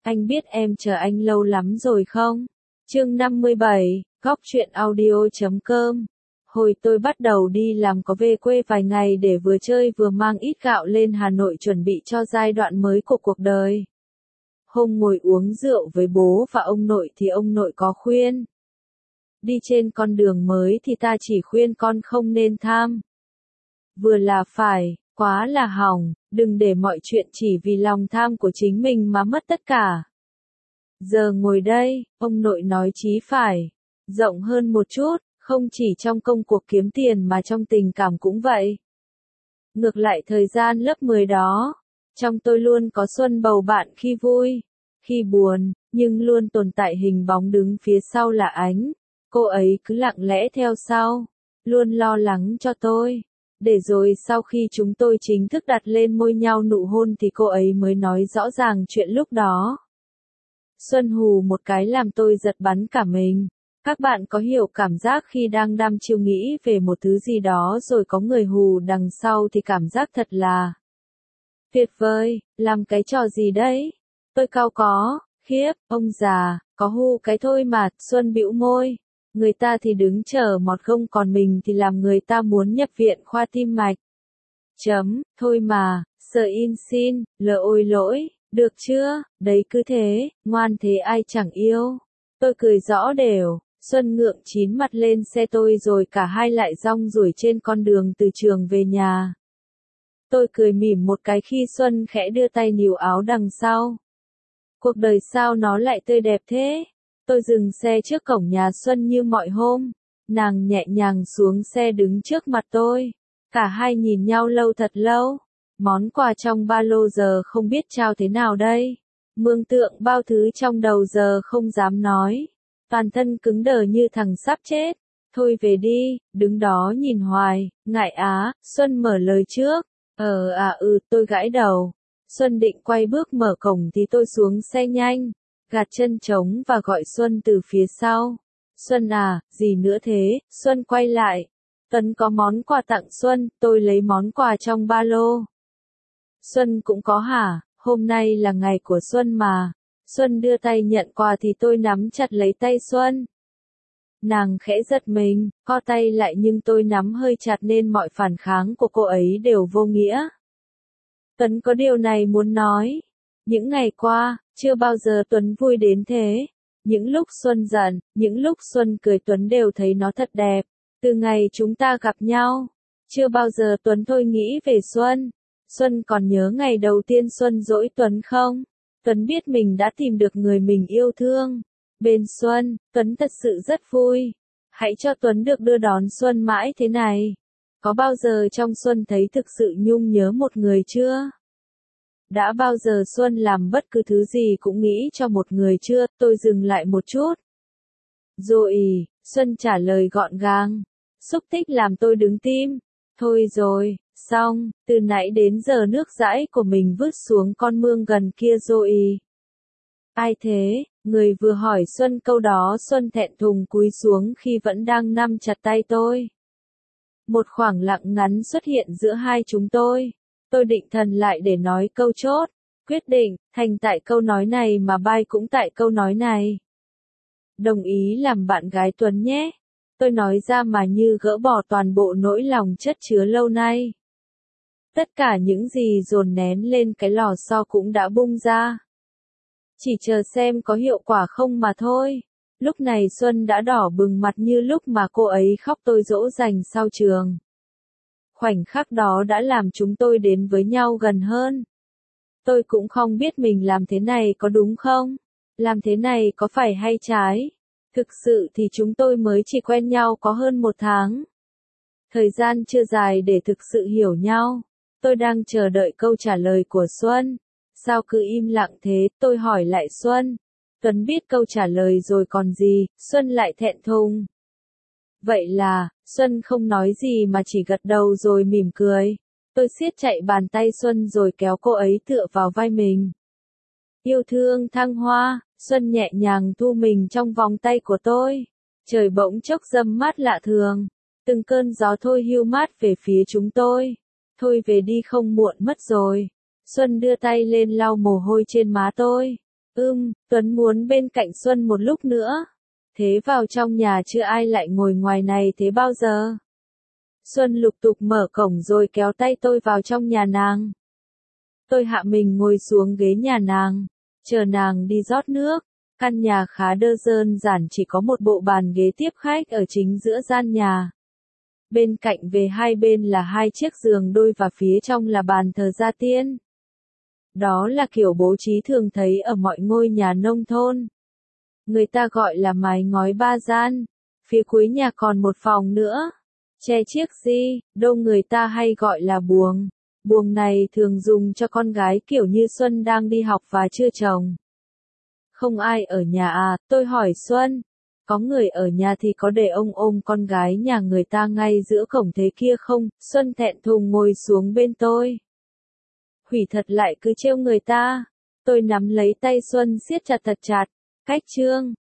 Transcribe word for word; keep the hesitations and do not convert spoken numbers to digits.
Anh biết em chờ anh lâu lắm rồi không? Chương năm mươi bảy, Góc truyện audio chấm com. Hồi tôi bắt đầu đi làm có về quê vài ngày để vừa chơi vừa mang ít gạo lên Hà Nội chuẩn bị cho giai đoạn mới của cuộc đời. Hôm ngồi uống rượu với bố và ông nội thì ông nội có khuyên. Đi trên con đường mới thì ta chỉ khuyên con không nên tham. Vừa là phải, quá là hỏng, đừng để mọi chuyện chỉ vì lòng tham của chính mình mà mất tất cả. Giờ ngồi đây, ông nội nói chí phải, rộng hơn một chút, không chỉ trong công cuộc kiếm tiền mà trong tình cảm cũng vậy. Ngược lại thời gian lớp mười đó, trong tôi luôn có Xuân bầu bạn khi vui, khi buồn, nhưng luôn tồn tại hình bóng đứng phía sau là Ánh. Cô ấy cứ lặng lẽ theo sau, luôn lo lắng cho tôi. Để rồi sau khi chúng tôi chính thức đặt lên môi nhau nụ hôn thì cô ấy mới nói rõ ràng chuyện lúc đó. Xuân hù một cái làm tôi giật bắn cả mình. Các bạn có hiểu cảm giác khi đang đăm chiêu nghĩ về một thứ gì đó rồi có người hù đằng sau thì cảm giác thật là tuyệt vời, làm cái trò gì đấy? Tôi cau có, khiếp, ông già, có hù cái thôi mà, Xuân bĩu môi. Người ta thì đứng chờ mọt gông còn mình thì làm người ta muốn nhập viện khoa tim mạch. Chấm, thôi mà, sợ in xin, lỡ ôi lỗi, được chưa, đấy cứ thế, ngoan thế ai chẳng yêu. Tôi cười rõ đều, Xuân ngượng chín mặt lên xe tôi rồi cả hai lại rong ruổi trên con đường từ trường về nhà. Tôi cười mỉm một cái khi Xuân khẽ đưa tay níu áo đằng sau. Cuộc đời sao nó lại tươi đẹp thế? Tôi dừng xe trước cổng nhà Xuân như mọi hôm. Nàng nhẹ nhàng xuống xe đứng trước mặt tôi. Cả hai nhìn nhau lâu thật lâu. Món quà trong ba lô giờ không biết trao thế nào đây. Mường tượng bao thứ trong đầu giờ không dám nói. Toàn thân cứng đờ như thằng sắp chết. Thôi về đi, đứng đó nhìn hoài, ngại á, Xuân mở lời trước. Ờ à ừ, tôi gãi đầu. Xuân định quay bước mở cổng thì tôi xuống xe nhanh. Gạt chân trống và gọi Xuân từ phía sau. Xuân à, gì nữa thế? Xuân quay lại. Tuấn có món quà tặng Xuân, tôi lấy món quà trong ba lô. Xuân cũng có hả? Hôm nay là ngày của Xuân mà. Xuân đưa tay nhận quà thì tôi nắm chặt lấy tay Xuân. Nàng khẽ giật mình, co tay lại nhưng tôi nắm hơi chặt nên mọi phản kháng của cô ấy đều vô nghĩa. Tuấn có điều này muốn nói. Những ngày qua, chưa bao giờ Tuấn vui đến thế. Những lúc Xuân giận, những lúc Xuân cười Tuấn đều thấy nó thật đẹp. Từ ngày chúng ta gặp nhau, chưa bao giờ Tuấn thôi nghĩ về Xuân. Xuân còn nhớ ngày đầu tiên Xuân dỗi Tuấn không? Tuấn biết mình đã tìm được người mình yêu thương. Bên Xuân, Tuấn thật sự rất vui. Hãy cho Tuấn được đưa đón Xuân mãi thế này. Có bao giờ trong Xuân thấy thực sự nhung nhớ một người chưa? Đã bao giờ Xuân làm bất cứ thứ gì cũng nghĩ cho một người chưa? Tôi dừng lại một chút. Rồi, Xuân trả lời gọn gàng. Xúc tích làm tôi đứng tim. Thôi rồi, xong, từ nãy đến giờ nước dãi của mình vứt xuống con mương gần kia rồi. Ai thế? Người vừa hỏi Xuân câu đó Xuân thẹn thùng cúi xuống khi vẫn đang nắm chặt tay tôi. Một khoảng lặng ngắn xuất hiện giữa hai chúng tôi. Tôi định thần lại để nói câu chốt. Quyết định, thành tại câu nói này mà bai cũng tại câu nói này. Đồng ý làm bạn gái Tuấn nhé. Tôi nói ra mà như gỡ bỏ toàn bộ nỗi lòng chất chứa lâu nay. Tất cả những gì dồn nén lên cái lò xo cũng đã bung ra. Chỉ chờ xem có hiệu quả không mà thôi. Lúc này Xuân đã đỏ bừng mặt như lúc mà cô ấy khóc tôi dỗ dành sau trường. Khoảnh khắc đó đã làm chúng tôi đến với nhau gần hơn. Tôi cũng không biết mình làm thế này có đúng không? Làm thế này có phải hay trái? Thực sự thì chúng tôi mới chỉ quen nhau có hơn một tháng. Thời gian chưa dài để thực sự hiểu nhau. Tôi đang chờ đợi câu trả lời của Xuân. Sao cứ im lặng thế? Tôi hỏi lại Xuân. Tuấn biết câu trả lời rồi còn gì? Xuân lại thẹn thùng. Vậy là, Xuân không nói gì mà chỉ gật đầu rồi mỉm cười. Tôi siết chạy bàn tay Xuân rồi kéo cô ấy tựa vào vai mình. Yêu thương thăng hoa, Xuân nhẹ nhàng thu mình trong vòng tay của tôi. Trời bỗng chốc râm mát lạ thường. Từng cơn gió thôi hiu mát về phía chúng tôi. Thôi về đi không muộn mất rồi. Xuân đưa tay lên lau mồ hôi trên má tôi. Ưm, Tuấn muốn bên cạnh Xuân một lúc nữa. Thế vào trong nhà chưa ai lại ngồi ngoài này thế bao giờ? Xuân lục tục mở cổng rồi kéo tay tôi vào trong nhà nàng. Tôi hạ mình ngồi xuống ghế nhà nàng, chờ nàng đi rót nước. Căn nhà khá đơn giản, chỉ có một bộ bàn ghế tiếp khách ở chính giữa gian nhà. Bên cạnh về hai bên là hai chiếc giường đôi và phía trong là bàn thờ gia tiên. Đó là kiểu bố trí thường thấy ở mọi ngôi nhà nông thôn. Người ta gọi là mái ngói ba gian. Phía cuối nhà còn một phòng nữa. Che chiếc di, đâu người ta hay gọi là buồng. Buồng này thường dùng cho con gái kiểu như Xuân đang đi học và chưa chồng. Không ai ở nhà à, tôi hỏi Xuân. Có người ở nhà thì có để ông ôm con gái nhà người ta ngay giữa cổng thế kia không? Xuân thẹn thùng ngồi xuống bên tôi. Hủy thật lại cứ trêu người ta. Tôi nắm lấy tay Xuân siết chặt thật chặt. Cách chương